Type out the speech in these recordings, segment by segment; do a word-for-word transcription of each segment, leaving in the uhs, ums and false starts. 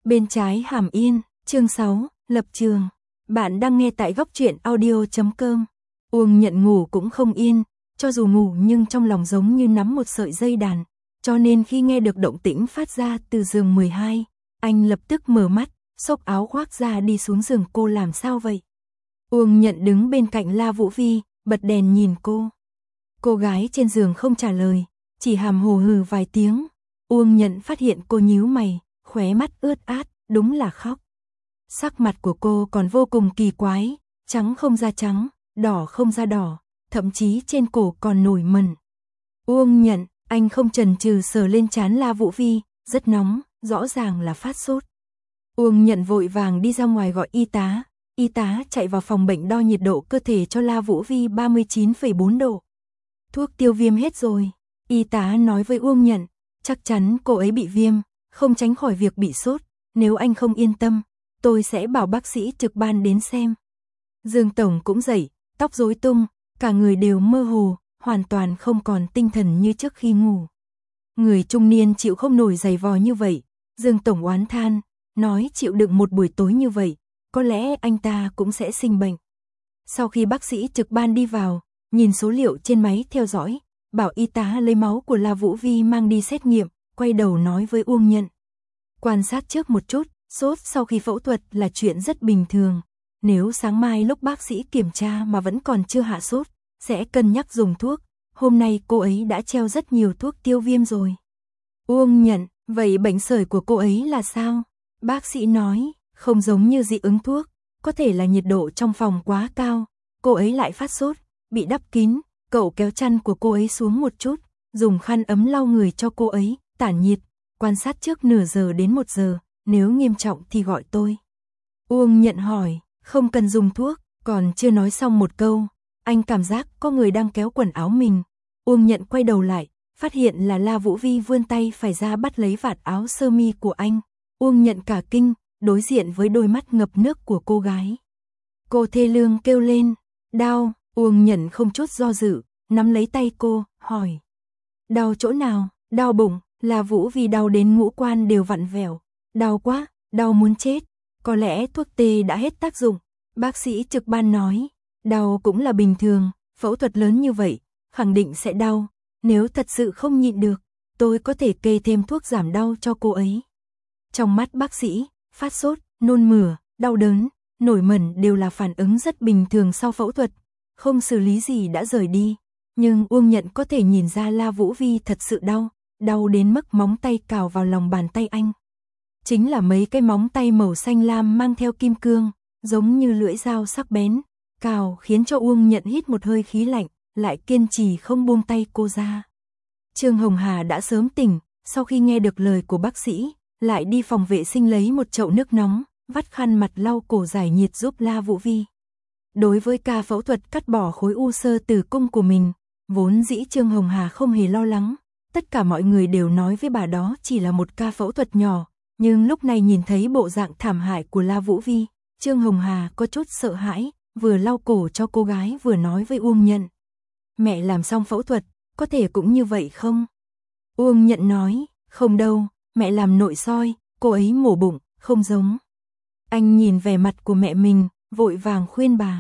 Bên trái Hàm Yên, chương sáu, lập trường. Bạn đang nghe tại góc truyện audio chấm com. Uông Nhận ngủ cũng không yên, cho dù ngủ nhưng trong lòng giống như nắm một sợi dây đàn, cho nên khi nghe được động tĩnh phát ra từ giường mười hai, anh lập tức mở mắt, xốc áo khoác ra đi xuống giường. Cô làm sao vậy? Uông Nhận đứng bên cạnh La Vũ Vi, bật đèn nhìn cô. Cô gái trên giường không trả lời, chỉ hàm hồ hừ vài tiếng. Uông Nhận phát hiện cô nhíu mày, khóe mắt ướt át, đúng là khóc. Sắc mặt của cô còn vô cùng kỳ quái, trắng không ra trắng, đỏ không ra đỏ, thậm chí trên cổ còn nổi mẩn. Uông Nhận, anh không chần chừ sờ lên trán La Vũ Vi, rất nóng, rõ ràng là phát sốt. Uông Nhận vội vàng đi ra ngoài gọi y tá, y tá chạy vào phòng bệnh đo nhiệt độ cơ thể cho La Vũ Vi ba mươi chín phẩy bốn độ. Thuốc tiêu viêm hết rồi, y tá nói với Uông Nhận, chắc chắn cô ấy bị viêm, không tránh khỏi việc bị sốt, nếu anh không yên tâm, tôi sẽ bảo bác sĩ trực ban đến xem. Dương Tổng cũng dậy, tóc rối tung, cả người đều mơ hồ, hoàn toàn không còn tinh thần như trước khi ngủ. Người trung niên chịu không nổi giày vò như vậy, Dương Tổng oán than, nói chịu đựng một buổi tối như vậy, có lẽ anh ta cũng sẽ sinh bệnh. Sau khi bác sĩ trực ban đi vào, nhìn số liệu trên máy theo dõi, bảo y tá lấy máu của La Vũ Vi mang đi xét nghiệm, quay đầu nói với Uông Nhận. Quan sát trước một chút, sốt sau khi phẫu thuật là chuyện rất bình thường. Nếu sáng mai lúc bác sĩ kiểm tra mà vẫn còn chưa hạ sốt, sẽ cân nhắc dùng thuốc. Hôm nay cô ấy đã treo rất nhiều thuốc tiêu viêm rồi. Uông Nhận, vậy bệnh sởi của cô ấy là sao? Bác sĩ nói, không giống như dị ứng thuốc, có thể là nhiệt độ trong phòng quá cao. Cô ấy lại phát sốt, bị đắp kín, cậu kéo chăn của cô ấy xuống một chút, dùng khăn ấm lau người cho cô ấy, tản nhiệt, quan sát trước nửa giờ đến một giờ, nếu nghiêm trọng thì gọi tôi. Uông Nhận hỏi, không cần dùng thuốc, còn chưa nói xong một câu, anh cảm giác có người đang kéo quần áo mình. Uông Nhận quay đầu lại, phát hiện là La Vũ Vi vươn tay phải ra bắt lấy vạt áo sơ mi của anh. Uông Nhận cả kinh, đối diện với đôi mắt ngập nước của cô gái. Cô thê lương kêu lên, đau. Uông Nhận không chút do dự, nắm lấy tay cô, hỏi. Đau chỗ nào? Đau bụng. La Vũ Vi đau đến ngũ quan đều vặn vẹo. Đau quá, đau muốn chết. Có lẽ thuốc tê đã hết tác dụng. Bác sĩ trực ban nói, đau cũng là bình thường, phẫu thuật lớn như vậy, khẳng định sẽ đau. Nếu thật sự không nhịn được, tôi có thể kê thêm thuốc giảm đau cho cô ấy. Trong mắt bác sĩ, phát sốt, nôn mửa, đau đớn, nổi mẩn đều là phản ứng rất bình thường sau phẫu thuật. Không xử lý gì đã rời đi. Nhưng Uông Nhận có thể nhìn ra La Vũ Vi thật sự đau, đau đến mức móng tay cào vào lòng bàn tay anh. Chính là mấy cái móng tay màu xanh lam mang theo kim cương, giống như lưỡi dao sắc bén, cào khiến cho Uông Nhận hít một hơi khí lạnh, lại kiên trì không buông tay cô ra. Trương Hồng Hà đã sớm tỉnh, sau khi nghe được lời của bác sĩ, lại đi phòng vệ sinh lấy một chậu nước nóng, vắt khăn mặt lau cổ giải nhiệt giúp La Vũ Vi. Đối với ca phẫu thuật cắt bỏ khối u xơ tử cung của mình, vốn dĩ Trương Hồng Hà không hề lo lắng, tất cả mọi người đều nói với bà đó chỉ là một ca phẫu thuật nhỏ, nhưng lúc này nhìn thấy bộ dạng thảm hại của La Vũ Vi, Trương Hồng Hà có chút sợ hãi, vừa lau cổ cho cô gái vừa nói với Uông Nhận. Mẹ làm xong phẫu thuật, có thể cũng như vậy không? Uông Nhận nói, không đâu, mẹ làm nội soi, cô ấy mổ bụng, không giống. Anh nhìn vẻ mặt của mẹ mình, vội vàng khuyên bà.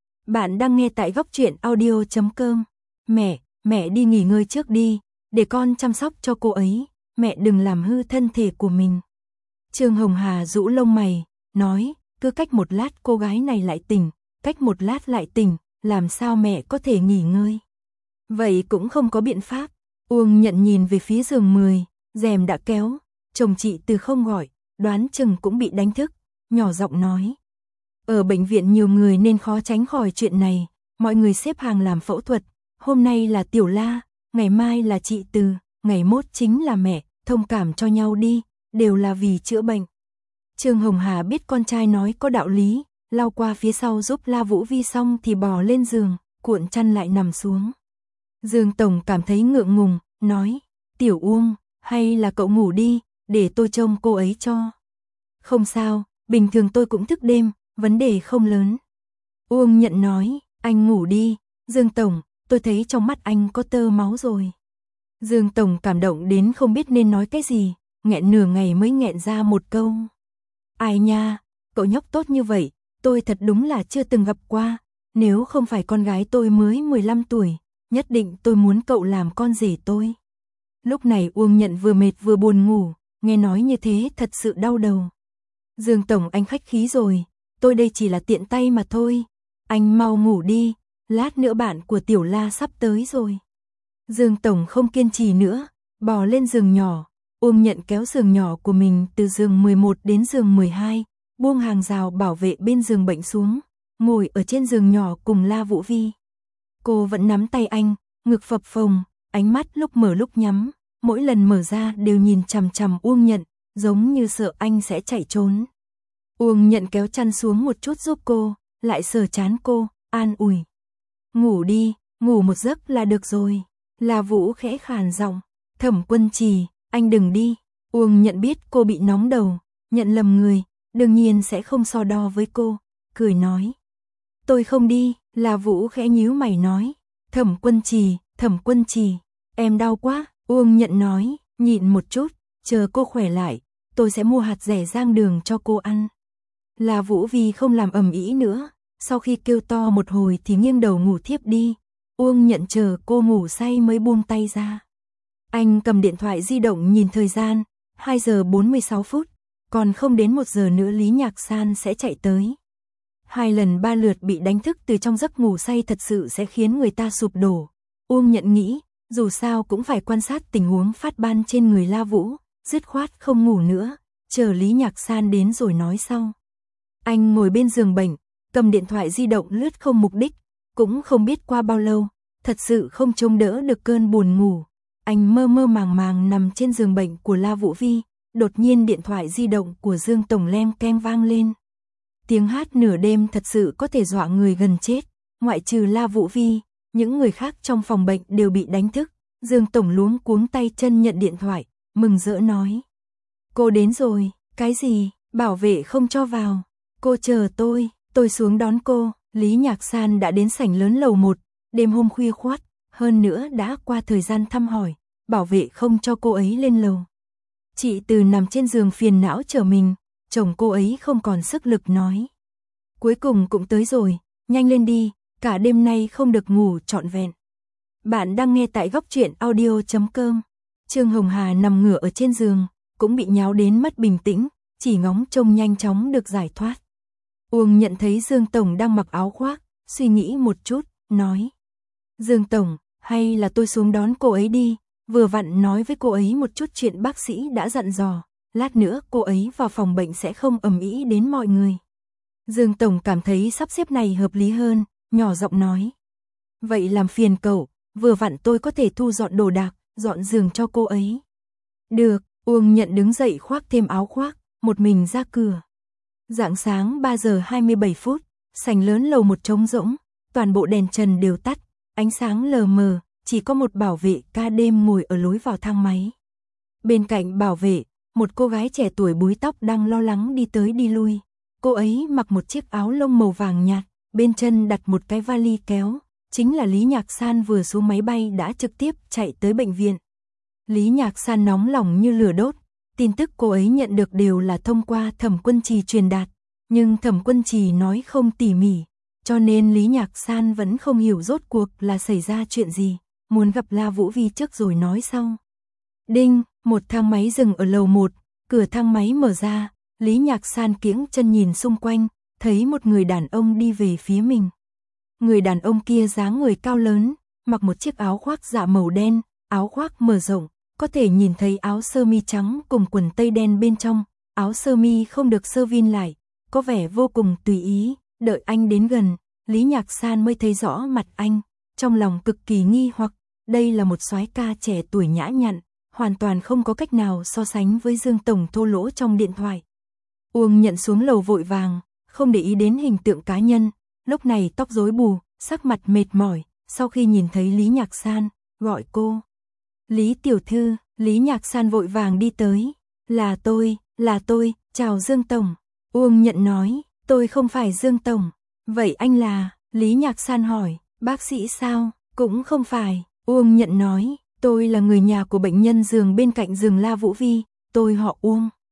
Bạn đang nghe tại góc truyện audio chấm com. Mẹ, mẹ đi nghỉ ngơi trước đi, để con chăm sóc cho cô ấy, mẹ đừng làm hư thân thể của mình. Trương Hồng Hà rũ lông mày, nói, cứ cách một lát cô gái này lại tỉnh, cách một lát lại tỉnh, làm sao mẹ có thể nghỉ ngơi. Vậy cũng không có biện pháp. Uông Nhận nhìn về phía giường mười, rèm đã kéo, chồng chị từ không gọi, đoán chừng cũng bị đánh thức, nhỏ giọng nói. Ở bệnh viện nhiều người nên khó tránh khỏi chuyện này, mọi người xếp hàng làm phẫu thuật, hôm nay là Tiểu La, ngày mai là chị Từ, ngày mốt chính là mẹ, thông cảm cho nhau đi, đều là vì chữa bệnh. Trương Hồng Hà biết con trai nói có đạo lý, lau qua phía sau giúp La Vũ Vi xong thì bò lên giường, cuộn chăn lại nằm xuống. Dương Tổng cảm thấy ngượng ngùng, nói, Tiểu Uông, hay là cậu ngủ đi, để tôi trông cô ấy cho. Không sao, bình thường tôi cũng thức đêm, vấn đề không lớn. Uông Nhận nói, anh ngủ đi, Dương Tổng, tôi thấy trong mắt anh có tơ máu rồi. Dương Tổng cảm động đến không biết nên nói cái gì, nghẹn nửa ngày mới nghẹn ra một câu. Ai nha, cậu nhóc tốt như vậy, tôi thật đúng là chưa từng gặp qua, nếu không phải con gái tôi mới mười lăm tuổi, nhất định tôi muốn cậu làm con rể tôi. Lúc này Uông Nhận vừa mệt vừa buồn ngủ, nghe nói như thế thật sự đau đầu. Dương Tổng anh khách khí rồi, tôi đây chỉ là tiện tay mà thôi, anh mau ngủ đi, lát nữa bạn của Tiểu La sắp tới rồi. Dương Tổng không kiên trì nữa, bò lên giường nhỏ, Uông Nhận kéo giường nhỏ của mình từ giường mười một đến giường mười hai, buông hàng rào bảo vệ bên giường bệnh xuống, ngồi ở trên giường nhỏ cùng La Vũ Vi. Cô vẫn nắm tay anh, ngực phập phồng, ánh mắt lúc mở lúc nhắm, mỗi lần mở ra đều nhìn chằm chằm Uông Nhận, giống như sợ anh sẽ chạy trốn. Uông Nhận kéo chăn xuống một chút giúp cô, lại sờ trán cô, an ủi. Ngủ đi, ngủ một giấc là được rồi. La Vũ khẽ khàn giọng, Thẩm Quân Trì, anh đừng đi. Uông Nhận biết cô bị nóng đầu, nhận lầm người, đương nhiên sẽ không so đo với cô, cười nói. Tôi không đi, La Vũ khẽ nhíu mày nói. Thẩm Quân Trì, Thẩm Quân Trì, em đau quá. Uông Nhận nói, nhịn một chút, chờ cô khỏe lại, tôi sẽ mua hạt dẻ rang đường cho cô ăn. La Vũ Vi không làm ầm ĩ nữa, sau khi kêu to một hồi thì nghiêng đầu ngủ thiếp đi. Uông Nhận chờ cô ngủ say mới buông tay ra. Anh cầm điện thoại di động nhìn thời gian, hai giờ bốn mươi sáu phút, còn không đến một giờ nữa Lý Nhạc San sẽ chạy tới. Hai lần ba lượt bị đánh thức từ trong giấc ngủ say thật sự sẽ khiến người ta sụp đổ. Uông Nhận nghĩ, dù sao cũng phải quan sát tình huống phát ban trên người La Vũ, dứt khoát không ngủ nữa, chờ Lý Nhạc San đến rồi nói sau. Anh ngồi bên giường bệnh, cầm điện thoại di động lướt không mục đích, cũng không biết qua bao lâu, thật sự không chống đỡ được cơn buồn ngủ. Anh mơ mơ màng màng nằm trên giường bệnh của La Vũ Vi, đột nhiên điện thoại di động của Dương Tổng leng keng vang lên. Tiếng hát nửa đêm thật sự có thể dọa người gần chết, ngoại trừ La Vũ Vi, những người khác trong phòng bệnh đều bị đánh thức. Dương Tổng luống cuống tay chân nhận điện thoại, mừng rỡ nói. Cô đến rồi, cái gì, bảo vệ không cho vào, cô chờ tôi, tôi xuống đón cô. Lý Nhạc San đã đến sảnh lớn lầu một, đêm hôm khuya khoắt, hơn nữa đã qua thời gian thăm hỏi, bảo vệ không cho cô ấy lên lầu. Chị Từ nằm trên giường phiền não chờ mình, chồng cô ấy không còn sức lực nói. Cuối cùng cũng tới rồi, nhanh lên đi, cả đêm nay không được ngủ trọn vẹn. Bạn đang nghe tại góc truyện audio chấm com. Trương Hồng Hà nằm ngửa ở trên giường, cũng bị nháo đến mất bình tĩnh, chỉ ngóng trông nhanh chóng được giải thoát. Uông Nhận thấy Dương Tổng đang mặc áo khoác, suy nghĩ một chút, nói. Dương Tổng, hay là tôi xuống đón cô ấy đi, vừa vặn nói với cô ấy một chút chuyện bác sĩ đã dặn dò, lát nữa cô ấy vào phòng bệnh sẽ không ầm ĩ đến mọi người. Dương Tổng cảm thấy sắp xếp này hợp lý hơn, nhỏ giọng nói. Vậy làm phiền cậu, vừa vặn tôi có thể thu dọn đồ đạc, dọn giường cho cô ấy. Được, Uông Nhận đứng dậy khoác thêm áo khoác, một mình ra cửa. Rạng sáng ba giờ hai mươi bảy phút, sảnh lớn lầu một trống rỗng, toàn bộ đèn trần đều tắt, ánh sáng lờ mờ, chỉ có một bảo vệ ca đêm ngồi ở lối vào thang máy. Bên cạnh bảo vệ, một cô gái trẻ tuổi búi tóc đang lo lắng đi tới đi lui. Cô ấy mặc một chiếc áo lông màu vàng nhạt, bên chân đặt một cái vali kéo, chính là Lý Nhạc San vừa xuống máy bay đã trực tiếp chạy tới bệnh viện. Lý Nhạc San nóng lòng như lửa đốt, tin tức cô ấy nhận được đều là thông qua Thẩm Quân Trì truyền đạt, nhưng Thẩm Quân Trì nói không tỉ mỉ, cho nên Lý Nhạc San vẫn không hiểu rốt cuộc là xảy ra chuyện gì, muốn gặp La Vũ Vi trước rồi nói sau. Đinh, một thang máy dừng ở lầu một, cửa thang máy mở ra, Lý Nhạc San kiễng chân nhìn xung quanh, thấy một người đàn ông đi về phía mình. Người đàn ông kia dáng người cao lớn, mặc một chiếc áo khoác dạ màu đen, áo khoác mở rộng, có thể nhìn thấy áo sơ mi trắng cùng quần tây đen bên trong, áo sơ mi không được sơ vin lại, có vẻ vô cùng tùy ý. Đợi anh đến gần, Lý Nhạc San mới thấy rõ mặt anh, trong lòng cực kỳ nghi hoặc, đây là một soái ca trẻ tuổi nhã nhặn, hoàn toàn không có cách nào so sánh với Dương Tổng thô lỗ trong điện thoại. Uông Nhận xuống lầu vội vàng, không để ý đến hình tượng cá nhân, lúc này tóc rối bù, sắc mặt mệt mỏi, sau khi nhìn thấy Lý Nhạc San, gọi cô. Lý tiểu thư, Lý Nhạc San vội vàng đi tới, là tôi, là tôi, chào Dương Tổng. Uông Nhận nói, tôi không phải Dương Tổng, vậy anh là, Lý Nhạc San hỏi, bác sĩ sao, cũng không phải, Uông Nhận nói, tôi là người nhà của bệnh nhân giường bên cạnh giường La Vũ Vi, tôi họ Uông.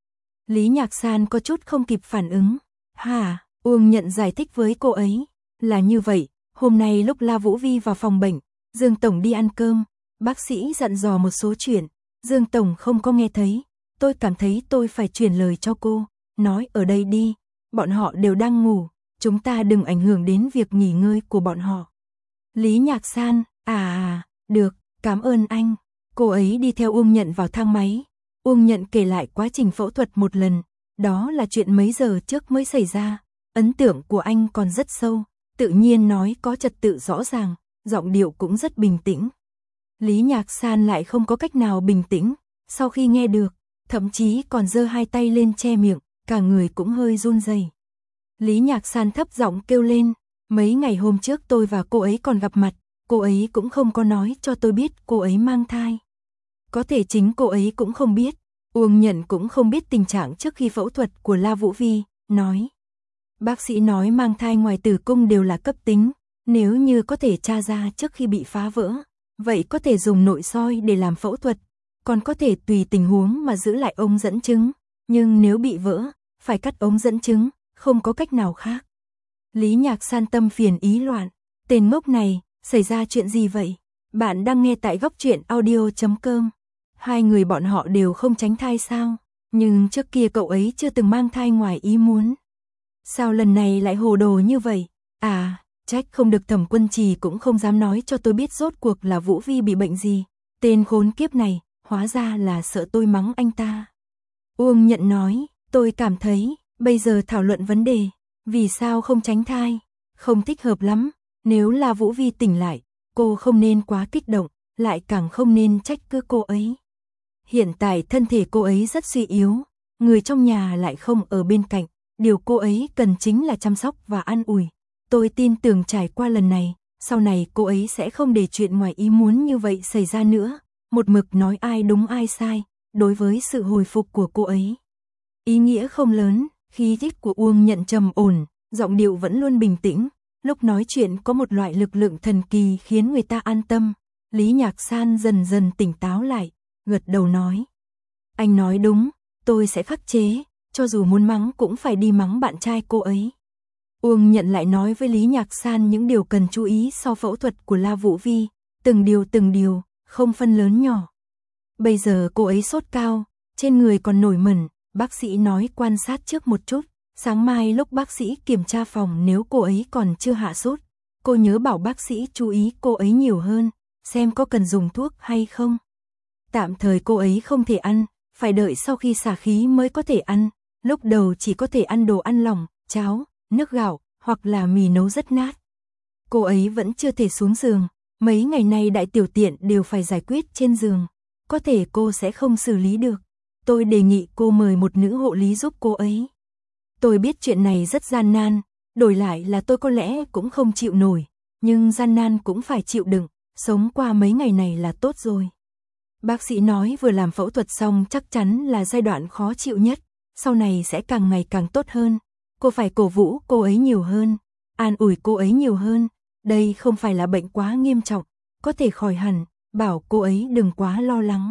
Lý Nhạc San có chút không kịp phản ứng. Hả? Uông Nhận giải thích với cô ấy. Là như vậy, hôm nay lúc La Vũ Vi vào phòng bệnh, Dương Tổng đi ăn cơm, bác sĩ dặn dò một số chuyện, Dương Tổng không có nghe thấy, tôi cảm thấy tôi phải truyền lời cho cô, nói ở đây đi, bọn họ đều đang ngủ, chúng ta đừng ảnh hưởng đến việc nghỉ ngơi của bọn họ. Lý Nhạc San, à à, được, cảm ơn anh. Cô ấy đi theo Uông Nhận vào thang máy. Uông Nhận kể lại quá trình phẫu thuật một lần, đó là chuyện mấy giờ trước mới xảy ra. Ấn tượng của anh còn rất sâu, tự nhiên nói có trật tự rõ ràng, giọng điệu cũng rất bình tĩnh. Lý Nhạc San lại không có cách nào bình tĩnh, sau khi nghe được, thậm chí còn giơ hai tay lên che miệng, cả người cũng hơi run rẩy. Lý Nhạc San thấp giọng kêu lên, mấy ngày hôm trước tôi và cô ấy còn gặp mặt, cô ấy cũng không có nói cho tôi biết cô ấy mang thai. Có thể chính cô ấy cũng không biết, Uông Nhận cũng không biết tình trạng trước khi phẫu thuật của La Vũ Vi, nói. Bác sĩ nói mang thai ngoài tử cung đều là cấp tính, nếu như có thể tra ra trước khi bị phá vỡ, vậy có thể dùng nội soi để làm phẫu thuật, còn có thể tùy tình huống mà giữ lại ống dẫn trứng, nhưng nếu bị vỡ, phải cắt ống dẫn trứng, không có cách nào khác. Lý Nhạc San tâm phiền ý loạn, tên ngốc này, xảy ra chuyện gì vậy? Bạn đang nghe tại góc truyện audio chấm com. Hai người bọn họ đều không tránh thai sao? Nhưng trước kia cậu ấy chưa từng mang thai ngoài ý muốn. Sao lần này lại hồ đồ như vậy? À, trách không được Thẩm Quân Trì cũng không dám nói cho tôi biết rốt cuộc là Vũ Vi bị bệnh gì. Tên khốn kiếp này, hóa ra là sợ tôi mắng anh ta. Uông Nhận nói, tôi cảm thấy, bây giờ thảo luận vấn đề, vì sao không tránh thai, không thích hợp lắm. Nếu là Vũ Vi tỉnh lại, cô không nên quá kích động, lại càng không nên trách cứ cô ấy. Hiện tại thân thể cô ấy rất suy yếu, người trong nhà lại không ở bên cạnh, điều cô ấy cần chính là chăm sóc và an ủi. Tôi tin tưởng trải qua lần này, sau này cô ấy sẽ không để chuyện ngoài ý muốn như vậy xảy ra nữa, một mực nói ai đúng ai sai, đối với sự hồi phục của cô ấy. Ý nghĩa không lớn, khí chất của Uông Nhận trầm ổn, giọng điệu vẫn luôn bình tĩnh, lúc nói chuyện có một loại lực lượng thần kỳ khiến người ta an tâm. Lý Nhạc San dần dần tỉnh táo lại, gật đầu nói. Anh nói đúng, tôi sẽ khắc chế, cho dù muốn mắng cũng phải đi mắng bạn trai cô ấy. Uông Nhận lại nói với Lý Nhạc San những điều cần chú ý sau phẫu thuật của La Vũ Vi, từng điều từng điều, không phân lớn nhỏ. Bây giờ cô ấy sốt cao, trên người còn nổi mẩn, bác sĩ nói quan sát trước một chút, sáng mai lúc bác sĩ kiểm tra phòng nếu cô ấy còn chưa hạ sốt, cô nhớ bảo bác sĩ chú ý cô ấy nhiều hơn, xem có cần dùng thuốc hay không. Tạm thời cô ấy không thể ăn, phải đợi sau khi xả khí mới có thể ăn, lúc đầu chỉ có thể ăn đồ ăn lỏng, cháo, nước gạo, hoặc là mì nấu rất nát. Cô ấy vẫn chưa thể xuống giường, mấy ngày nay đại tiểu tiện đều phải giải quyết trên giường, có thể cô sẽ không xử lý được. Tôi đề nghị cô mời một nữ hộ lý giúp cô ấy. Tôi biết chuyện này rất gian nan, đổi lại là tôi có lẽ cũng không chịu nổi, nhưng gian nan cũng phải chịu đựng, sống qua mấy ngày này là tốt rồi. Bác sĩ nói vừa làm phẫu thuật xong chắc chắn là giai đoạn khó chịu nhất, sau này sẽ càng ngày càng tốt hơn. Cô phải cổ vũ cô ấy nhiều hơn, an ủi cô ấy nhiều hơn, đây không phải là bệnh quá nghiêm trọng, có thể khỏi hẳn, bảo cô ấy đừng quá lo lắng.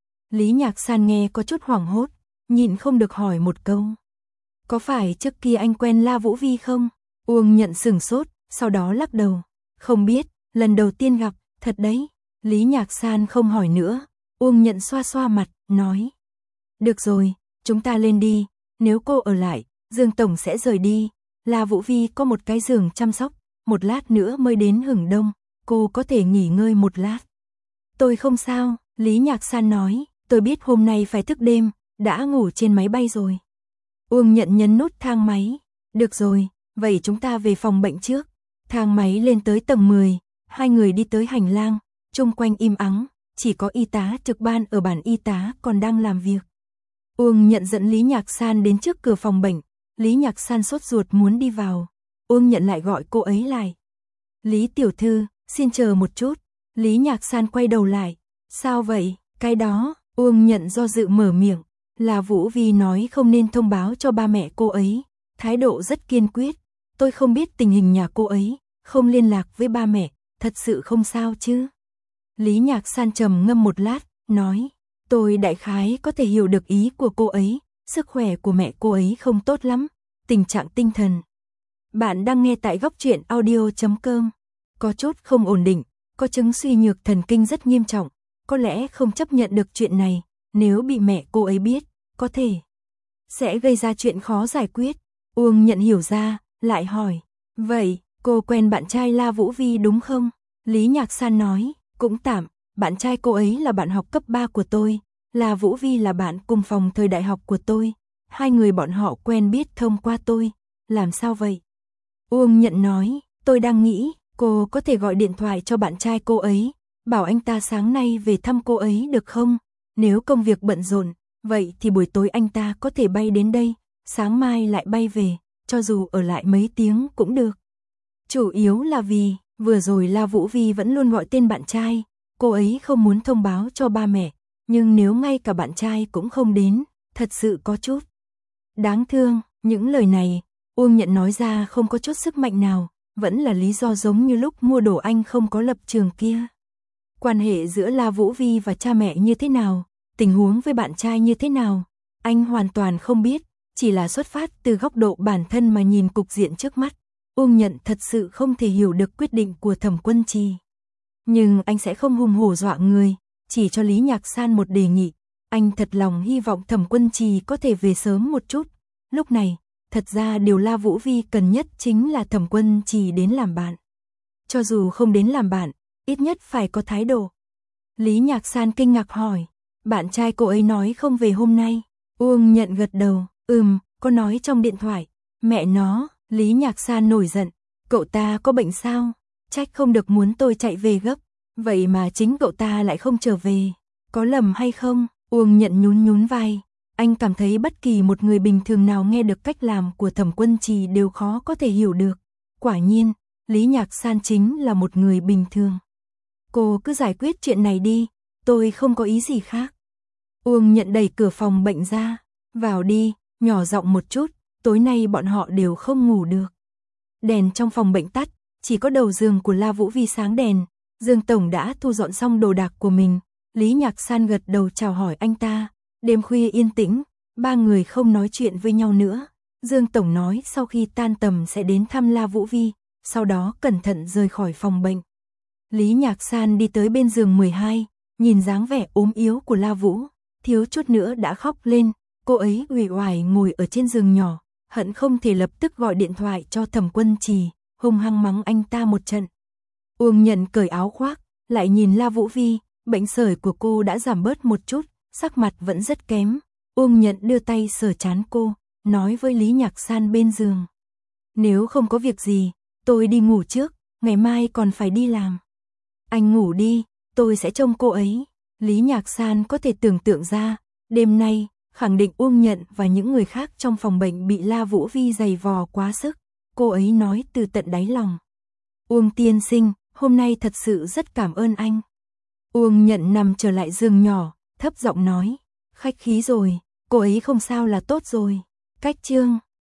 Lý Nhạc San nghe có chút hoảng hốt, nhịn không được hỏi một câu. Có phải trước kia anh quen La Vũ Vi không? Uông Nhận sửng sốt, sau đó lắc đầu. Không biết, lần đầu tiên gặp, thật đấy. Lý Nhạc San không hỏi nữa, Uông Nhận xoa xoa mặt, nói. Được rồi, chúng ta lên đi, nếu cô ở lại, Dương Tổng sẽ rời đi. La Vũ Vi có một cái giường chăm sóc, một lát nữa mới đến hừng đông, cô có thể nghỉ ngơi một lát. Tôi không sao, Lý Nhạc San nói, tôi biết hôm nay phải thức đêm, đã ngủ trên máy bay rồi. Uông Nhận nhấn nút thang máy, được rồi, vậy chúng ta về phòng bệnh trước. Thang máy lên tới tầng mười, hai người đi tới hành lang, chung quanh im ắng, chỉ có y tá trực ban ở bản y tá còn đang làm việc. Uông Nhận dẫn Lý Nhạc San đến trước cửa phòng bệnh, Lý Nhạc San sốt ruột muốn đi vào, Uông Nhận lại gọi cô ấy lại. Lý tiểu thư, xin chờ một chút. Lý Nhạc San quay đầu lại, sao vậy, cái đó, Uông Nhận do dự mở miệng, là Vũ Vi nói không nên thông báo cho ba mẹ cô ấy, thái độ rất kiên quyết, tôi không biết tình hình nhà cô ấy, không liên lạc với ba mẹ, thật sự không sao chứ. Lý Nhạc San trầm ngâm một lát, nói, tôi đại khái có thể hiểu được ý của cô ấy, sức khỏe của mẹ cô ấy không tốt lắm, tình trạng tinh thần. Bạn đang nghe tại góc truyện audio chấm com. Có chút không ổn định, có chứng suy nhược thần kinh rất nghiêm trọng, có lẽ không chấp nhận được chuyện này, nếu bị mẹ cô ấy biết, có thể sẽ gây ra chuyện khó giải quyết. Uông Nhận hiểu ra, lại hỏi, vậy, cô quen bạn trai La Vũ Vi đúng không? Lý Nhạc San nói, cũng tạm, bạn trai cô ấy là bạn học cấp ba của tôi, La Vũ Vi là bạn cùng phòng thời đại học của tôi, hai người bọn họ quen biết thông qua tôi, làm sao vậy? Uông Nhận nói, tôi đang nghĩ, cô có thể gọi điện thoại cho bạn trai cô ấy, bảo anh ta sáng nay về thăm cô ấy được không? Nếu công việc bận rộn, vậy thì buổi tối anh ta có thể bay đến đây, sáng mai lại bay về, cho dù ở lại mấy tiếng cũng được. Chủ yếu là vì, vừa rồi La Vũ Vi vẫn luôn gọi tên bạn trai, cô ấy không muốn thông báo cho ba mẹ, nhưng nếu ngay cả bạn trai cũng không đến, thật sự có chút đáng thương. Những lời này, Uông Nhận nói ra không có chút sức mạnh nào, vẫn là lý do giống như lúc mua đồ anh không có lập trường kia. Quan hệ giữa La Vũ Vi và cha mẹ như thế nào, tình huống với bạn trai như thế nào, anh hoàn toàn không biết, chỉ là xuất phát từ góc độ bản thân mà nhìn cục diện trước mắt. Uông Nhận thật sự không thể hiểu được quyết định của Thẩm Quân Trì. Nhưng anh sẽ không hùng hổ dọa người, chỉ cho Lý Nhạc San một đề nghị. Anh thật lòng hy vọng Thẩm Quân Trì có thể về sớm một chút. Lúc này, thật ra điều La Vũ Vi cần nhất chính là Thẩm Quân Trì đến làm bạn. Cho dù không đến làm bạn, ít nhất phải có thái độ. Lý Nhạc San kinh ngạc hỏi, bạn trai cô ấy nói không về hôm nay. Uông Nhận gật đầu, ừm, có nói trong điện thoại. Mẹ nó, Lý Nhạc San nổi giận, cậu ta có bệnh sao? Trách không được muốn tôi chạy về gấp, vậy mà chính cậu ta lại không trở về. Có lầm hay không? Uông Nhận nhún nhún vai, anh cảm thấy bất kỳ một người bình thường nào nghe được cách làm của Thẩm Quân Trì đều khó có thể hiểu được. Quả nhiên, Lý Nhạc San chính là một người bình thường. Cô cứ giải quyết chuyện này đi, tôi không có ý gì khác. Uông Nhận đẩy cửa phòng bệnh ra, vào đi, nhỏ giọng một chút, tối nay bọn họ đều không ngủ được. Đèn trong phòng bệnh tắt, chỉ có đầu giường của La Vũ Vi sáng đèn. Dương Tổng đã thu dọn xong đồ đạc của mình. Lý Nhạc San gật đầu chào hỏi anh ta. Đêm khuya yên tĩnh, ba người không nói chuyện với nhau nữa. Dương Tổng nói sau khi tan tầm sẽ đến thăm La Vũ Vi, sau đó cẩn thận rời khỏi phòng bệnh. Lý Nhạc San đi tới bên giường mười hai, nhìn dáng vẻ ốm yếu của La Vũ, thiếu chút nữa đã khóc lên. Cô ấy uể oải ngồi ở trên giường nhỏ, hận không thể lập tức gọi điện thoại cho Thẩm Quân Trì, hung hăng mắng anh ta một trận. Uông Nhận cởi áo khoác, lại nhìn La Vũ Vi, bệnh sởi của cô đã giảm bớt một chút, sắc mặt vẫn rất kém. Uông Nhận đưa tay sờ trán cô, nói với Lý Nhạc San bên giường. Nếu không có việc gì, tôi đi ngủ trước, ngày mai còn phải đi làm. Anh ngủ đi, tôi sẽ trông cô ấy. Lý Nhạc San có thể tưởng tượng ra, đêm nay, khẳng định Uông Nhận và những người khác trong phòng bệnh bị La Vũ Vi giày vò quá sức. Cô ấy nói từ tận đáy lòng. Uông tiên sinh, hôm nay thật sự rất cảm ơn anh. Uông Nhận nằm trở lại giường nhỏ, thấp giọng nói. Khách khí rồi, cô ấy không sao là tốt rồi. Cách chương.